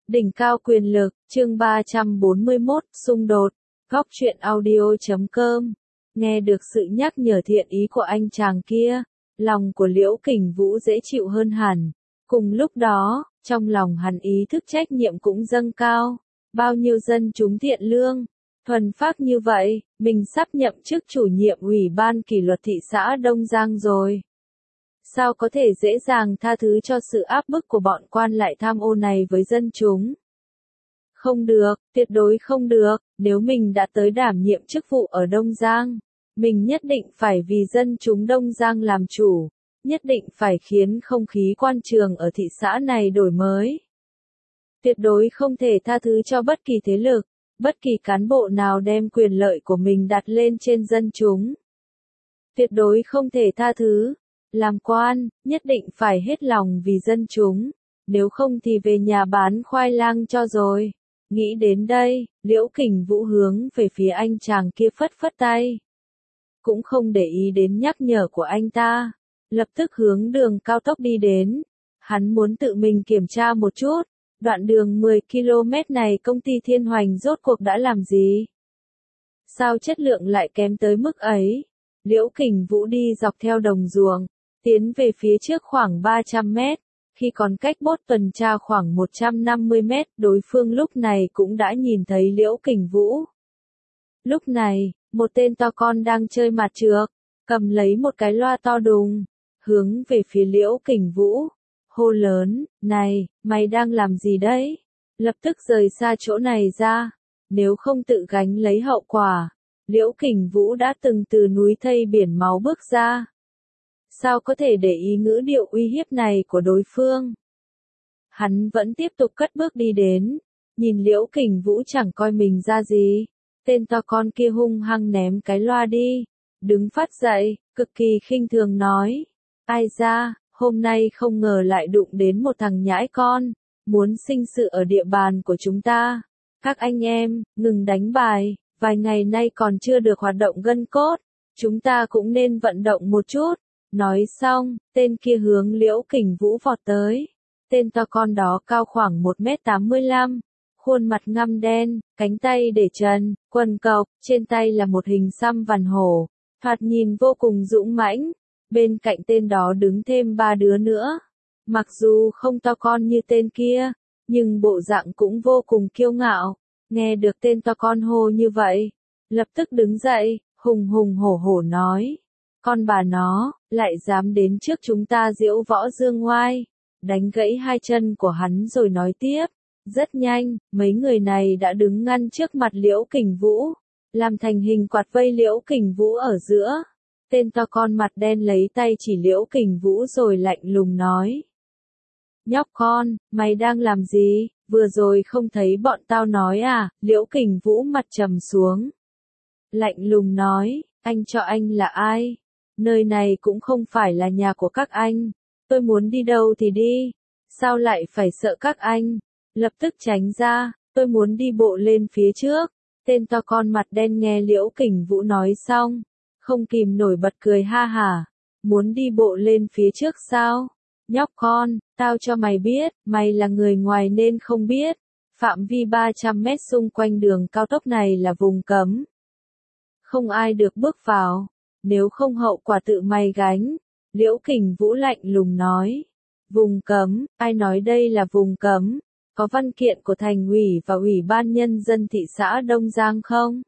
Đỉnh cao quyền lực, chương 341, xung đột, góc truyện audio.com. Nghe được sự nhắc nhở thiện ý của anh chàng kia, lòng của Liễu Kình Vũ dễ chịu hơn hẳn. Cùng lúc đó, trong lòng hắn ý thức trách nhiệm cũng dâng cao. Bao nhiêu dân chúng thiện lương, thuần phác như vậy, mình sắp nhậm chức chủ nhiệm ủy ban kỷ luật thị xã Đông Giang rồi. Sao có thể dễ dàng tha thứ cho sự áp bức của bọn quan lại tham ô này với dân chúng? Không được, tuyệt đối không được, nếu mình đã tới đảm nhiệm chức vụ ở Đông Giang, mình nhất định phải vì dân chúng Đông Giang làm chủ, nhất định phải khiến không khí quan trường ở thị xã này đổi mới. Tuyệt đối không thể tha thứ cho bất kỳ thế lực, bất kỳ cán bộ nào đem quyền lợi của mình đặt lên trên dân chúng. Tuyệt đối không thể tha thứ. Làm quan, nhất định phải hết lòng vì dân chúng, nếu không thì về nhà bán khoai lang cho rồi. Nghĩ đến đây, Liễu Kình Vũ hướng về phía anh chàng kia phất phất tay. Cũng không để ý đến nhắc nhở của anh ta, lập tức hướng đường cao tốc đi đến. Hắn muốn tự mình kiểm tra một chút, đoạn đường 10 km này công ty Thiên Hoành rốt cuộc đã làm gì? Sao chất lượng lại kém tới mức ấy? Liễu Kình Vũ đi dọc theo đồng ruộng, tiến về phía trước khoảng 300 mét, khi còn cách bốt tuần tra khoảng 150 mét, đối phương lúc này cũng đã nhìn thấy Liễu Kình Vũ. Lúc này, một tên to con đang chơi mặt trược, cầm lấy một cái loa to đùng, hướng về phía Liễu Kình Vũ, hô lớn, này, mày đang làm gì đấy? Lập tức rời xa chỗ này ra, nếu không tự gánh lấy hậu quả. Liễu Kình Vũ đã từng từ núi thây biển máu bước ra. Sao có thể để ý ngữ điệu uy hiếp này của đối phương? Hắn vẫn tiếp tục cất bước đi đến, nhìn Liễu Kình Vũ chẳng coi mình ra gì. Tên to con kia hung hăng ném cái loa đi, đứng phát dậy, cực kỳ khinh thường nói. Ai ra, hôm nay không ngờ lại đụng đến một thằng nhãi con, muốn sinh sự ở địa bàn của chúng ta. Các anh em, ngừng đánh bài, vài ngày nay còn chưa được hoạt động gân cốt, chúng ta cũng nên vận động một chút. Nói xong, tên kia hướng Liễu Kình Vũ vọt tới. Tên to con đó cao khoảng 1m85, khuôn mặt ngăm đen, cánh tay để trần, quần cộc, trên tay là một hình xăm vằn hổ, thoạt nhìn vô cùng dũng mãnh. Bên cạnh tên đó đứng thêm 3 đứa nữa. Mặc dù không to con như tên kia, nhưng bộ dạng cũng vô cùng kiêu ngạo. Nghe được tên to con hô như vậy, lập tức đứng dậy, hùng hùng hổ hổ nói. Con bà nó, lại dám đến trước chúng ta diễu võ dương ngoai, đánh gãy hai chân của hắn rồi nói tiếp. Rất nhanh, mấy người này đã đứng ngăn trước mặt Liễu Kình Vũ, làm thành hình quạt vây Liễu Kình Vũ ở giữa. Tên to con mặt đen lấy tay chỉ Liễu Kình Vũ rồi lạnh lùng nói. Nhóc con, mày đang làm gì, vừa rồi không thấy bọn tao nói à? Liễu Kình Vũ mặt trầm xuống. Lạnh lùng nói, anh cho anh là ai? Nơi này cũng không phải là nhà của các anh, tôi muốn đi đâu thì đi, sao lại phải sợ các anh? Lập tức tránh ra, tôi muốn đi bộ lên phía trước. Tên to con mặt đen nghe Liễu Kình Vũ nói xong, không kìm nổi bật cười ha hả. Muốn đi bộ lên phía trước sao? Nhóc con, tao cho mày biết, mày là người ngoài nên không biết. Phạm vi 300 mét xung quanh đường cao tốc này là vùng cấm. Không ai được bước vào, nếu không hậu quả tự mày gánh. Liễu Kình Vũ lạnh lùng nói. Vùng cấm, ai nói đây là vùng cấm? Có văn kiện của thành ủy và ủy ban nhân dân thị xã Đông Giang không?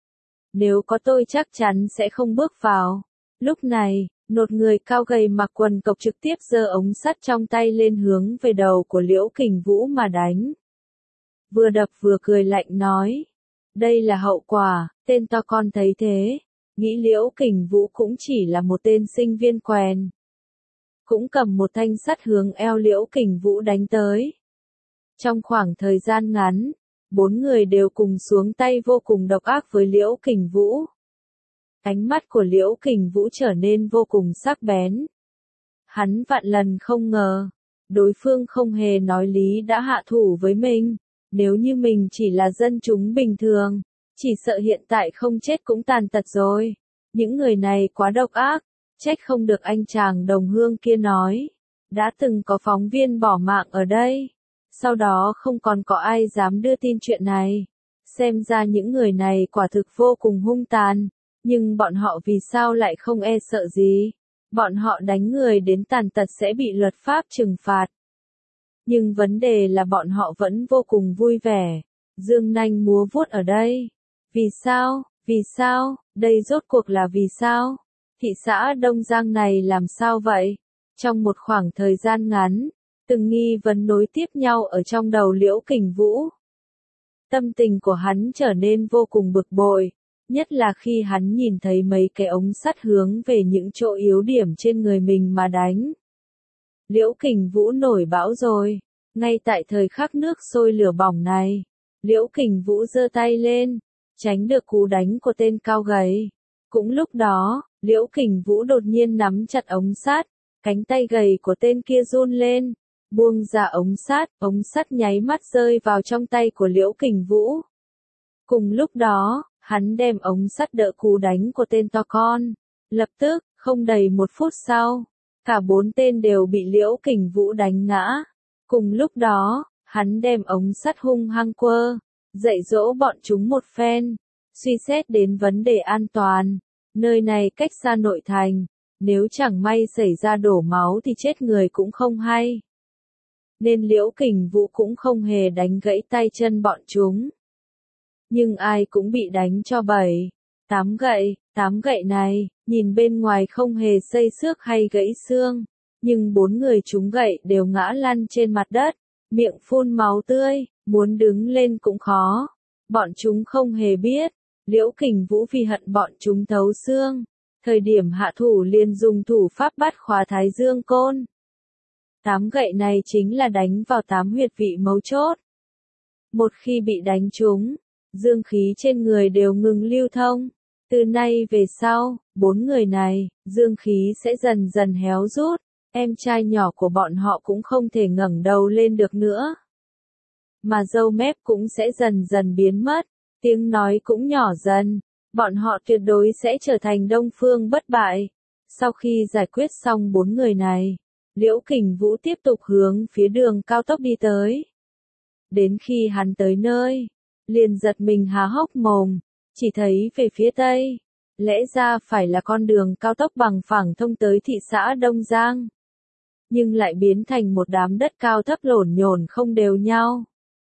Nếu có tôi chắc chắn sẽ không bước vào. Lúc này, một người cao gầy mặc quần cộc trực tiếp giơ ống sắt trong tay lên hướng về đầu của Liễu Kình Vũ mà đánh. Vừa đập vừa cười lạnh nói. Đây là hậu quả. Tên to con thấy thế, nghĩ Liễu Kình Vũ cũng chỉ là một tên sinh viên quèn. Cũng cầm một thanh sắt hướng eo Liễu Kình Vũ đánh tới. Trong khoảng thời gian ngắn, 4 người đều cùng xuống tay vô cùng độc ác với Liễu Kình Vũ. Ánh mắt của Liễu Kình Vũ trở nên vô cùng sắc bén. Hắn vạn lần không ngờ, đối phương không hề nói lý đã hạ thủ với mình. Nếu như mình chỉ là dân chúng bình thường, chỉ sợ hiện tại không chết cũng tàn tật rồi. Những người này quá độc ác, trách không được anh chàng đồng hương kia nói. Đã từng có phóng viên bỏ mạng ở đây. Sau đó không còn có ai dám đưa tin chuyện này. Xem ra những người này quả thực vô cùng hung tàn, nhưng bọn họ vì sao lại không e sợ gì? Bọn họ đánh người đến tàn tật sẽ bị luật pháp trừng phạt. Nhưng vấn đề là bọn họ vẫn vô cùng vui vẻ, dương nanh múa vuốt ở đây. Vì sao? Vì sao? Đây rốt cuộc là vì sao? Thị xã Đông Giang này làm sao vậy? Trong một khoảng thời gian ngắn, từng nghi vấn nối tiếp nhau ở trong đầu Liễu Kình Vũ. Tâm tình của hắn trở nên vô cùng bực bội, nhất là khi hắn nhìn thấy mấy cái ống sắt hướng về những chỗ yếu điểm trên người mình mà đánh. Liễu Kình Vũ nổi bão rồi, ngay tại thời khắc nước sôi lửa bỏng này, Liễu Kình Vũ giơ tay lên, tránh được cú đánh của tên cao gầy. Cũng lúc đó, Liễu Kình Vũ đột nhiên nắm chặt ống sắt, cánh tay gầy của tên kia run lên, buông ra ống sắt nháy mắt rơi vào trong tay của Liễu Kình Vũ. Cùng lúc đó, hắn đem ống sắt đỡ cú đánh của tên to con. Lập tức, không đầy 1 phút sau, cả 4 tên đều bị Liễu Kình Vũ đánh ngã. Cùng lúc đó, hắn đem ống sắt hung hăng quơ, dạy dỗ bọn chúng một phen, suy xét đến vấn đề an toàn. Nơi này cách xa nội thành, nếu chẳng may xảy ra đổ máu thì chết người cũng không hay. Nên Liễu Kình Vũ cũng không hề đánh gãy tay chân bọn chúng. Nhưng ai cũng bị đánh cho 7-8 gậy, 8 gậy này, nhìn bên ngoài không hề xây xước hay gãy xương, nhưng 4 người chúng gậy đều ngã lăn trên mặt đất, miệng phun máu tươi, muốn đứng lên cũng khó. Bọn chúng không hề biết, Liễu Kình Vũ vì hận bọn chúng thấu xương, thời điểm hạ thủ liền dùng thủ pháp bắt khóa Thái Dương Côn. 8 gậy này chính là đánh vào 8 huyệt vị mấu chốt. Một khi bị đánh trúng, dương khí trên người đều ngừng lưu thông. Từ nay về sau, 4 người này, dương khí sẽ dần dần héo rút, em trai nhỏ của bọn họ cũng không thể ngẩng đầu lên được nữa. Mà râu mép cũng sẽ dần dần biến mất, tiếng nói cũng nhỏ dần, bọn họ tuyệt đối sẽ trở thành Đông Phương bất bại. Sau khi giải quyết xong 4 người này, Liễu Kình Vũ tiếp tục hướng phía đường cao tốc đi tới. Đến khi hắn tới nơi, liền giật mình há hốc mồm, chỉ thấy về phía tây, lẽ ra phải là con đường cao tốc bằng phẳng thông tới thị xã Đông Giang. Nhưng lại biến thành một đám đất cao thấp lổn nhổn không đều nhau.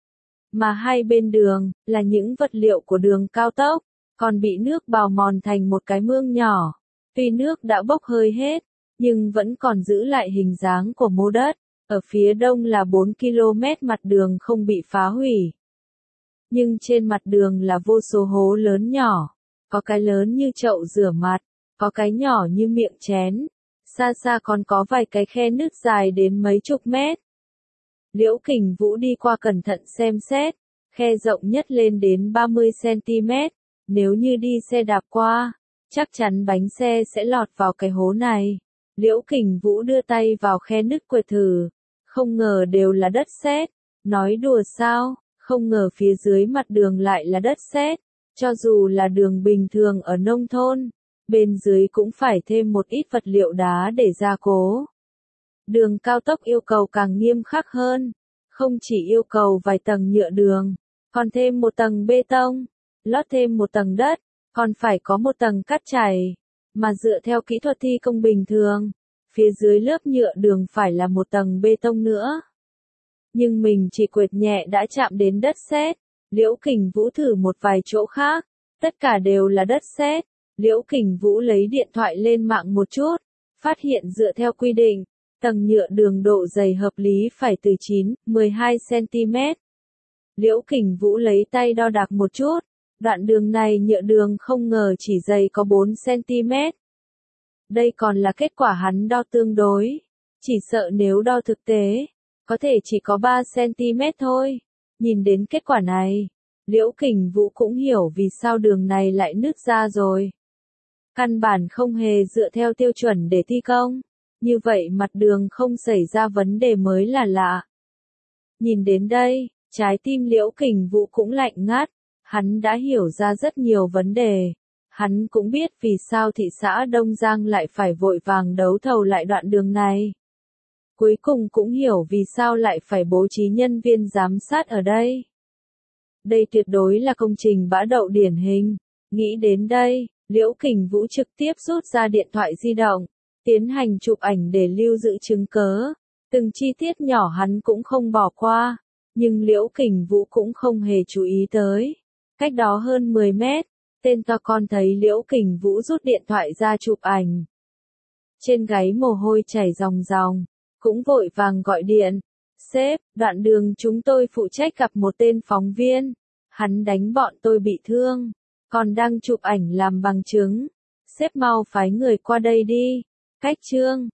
Mà hai bên đường, là những vật liệu của đường cao tốc, còn bị nước bào mòn thành một cái mương nhỏ. Tuy nước đã bốc hơi hết, nhưng vẫn còn giữ lại hình dáng của mô đất. Ở phía đông là 4 km mặt đường không bị phá hủy. Nhưng trên mặt đường là vô số hố lớn nhỏ. Có cái lớn như chậu rửa mặt, có cái nhỏ như miệng chén. Xa xa còn có vài cái khe nứt dài đến mấy chục mét. Liễu Kình Vũ đi qua cẩn thận xem xét, khe rộng nhất lên đến 30 cm. Nếu như đi xe đạp qua, chắc chắn bánh xe sẽ lọt vào cái hố này. Liễu Kình Vũ đưa tay vào khe nứt quệt thử, không ngờ đều là đất sét. Nói đùa sao, không ngờ phía dưới mặt đường lại là đất sét. Cho dù là đường bình thường ở nông thôn, bên dưới cũng phải thêm một ít vật liệu đá để gia cố. Đường cao tốc yêu cầu càng nghiêm khắc hơn, không chỉ yêu cầu vài tầng nhựa đường, còn thêm một tầng bê tông, lót thêm một tầng đất, còn phải có một tầng cát chảy. Mà dựa theo kỹ thuật thi công bình thường, phía dưới lớp nhựa đường phải là một tầng bê tông nữa. Nhưng mình chỉ quệt nhẹ đã chạm đến đất sét. Liễu Kình Vũ thử một vài chỗ khác, tất cả đều là đất sét. Liễu Kình Vũ lấy điện thoại lên mạng một chút, phát hiện dựa theo quy định, tầng nhựa đường độ dày hợp lý phải từ 9-12 cm. Liễu Kình Vũ lấy tay đo đạc một chút, đoạn đường này nhựa đường không ngờ chỉ dày có 4 cm. Đây còn là kết quả hắn đo tương đối, chỉ sợ nếu đo thực tế, có thể chỉ có 3 cm thôi. Nhìn đến kết quả này, Liễu Kình Vũ cũng hiểu vì sao đường này lại nứt ra rồi. Căn bản không hề dựa theo tiêu chuẩn để thi công, như vậy mặt đường không xảy ra vấn đề mới là lạ. Nhìn đến đây, trái tim Liễu Kình Vũ cũng lạnh ngắt, hắn đã hiểu ra rất nhiều vấn đề. Hắn cũng biết vì sao thị xã Đông Giang lại phải vội vàng đấu thầu lại đoạn đường này. Cuối cùng cũng hiểu vì sao lại phải bố trí nhân viên giám sát ở đây. Đây tuyệt đối là công trình bã đậu điển hình. Nghĩ đến đây, Liễu Kình Vũ trực tiếp rút ra điện thoại di động, tiến hành chụp ảnh để lưu giữ chứng cớ. Từng chi tiết nhỏ hắn cũng không bỏ qua, nhưng Liễu Kình Vũ cũng không hề chú ý tới. Cách đó hơn 10 mét, tên to con thấy Liễu Kình Vũ rút điện thoại ra chụp ảnh. Trên gáy mồ hôi chảy ròng ròng, cũng vội vàng gọi điện. Sếp, đoạn đường chúng tôi phụ trách gặp một tên phóng viên. Hắn đánh bọn tôi bị thương, còn đang chụp ảnh làm bằng chứng. Sếp mau phái người qua đây đi. Cách chương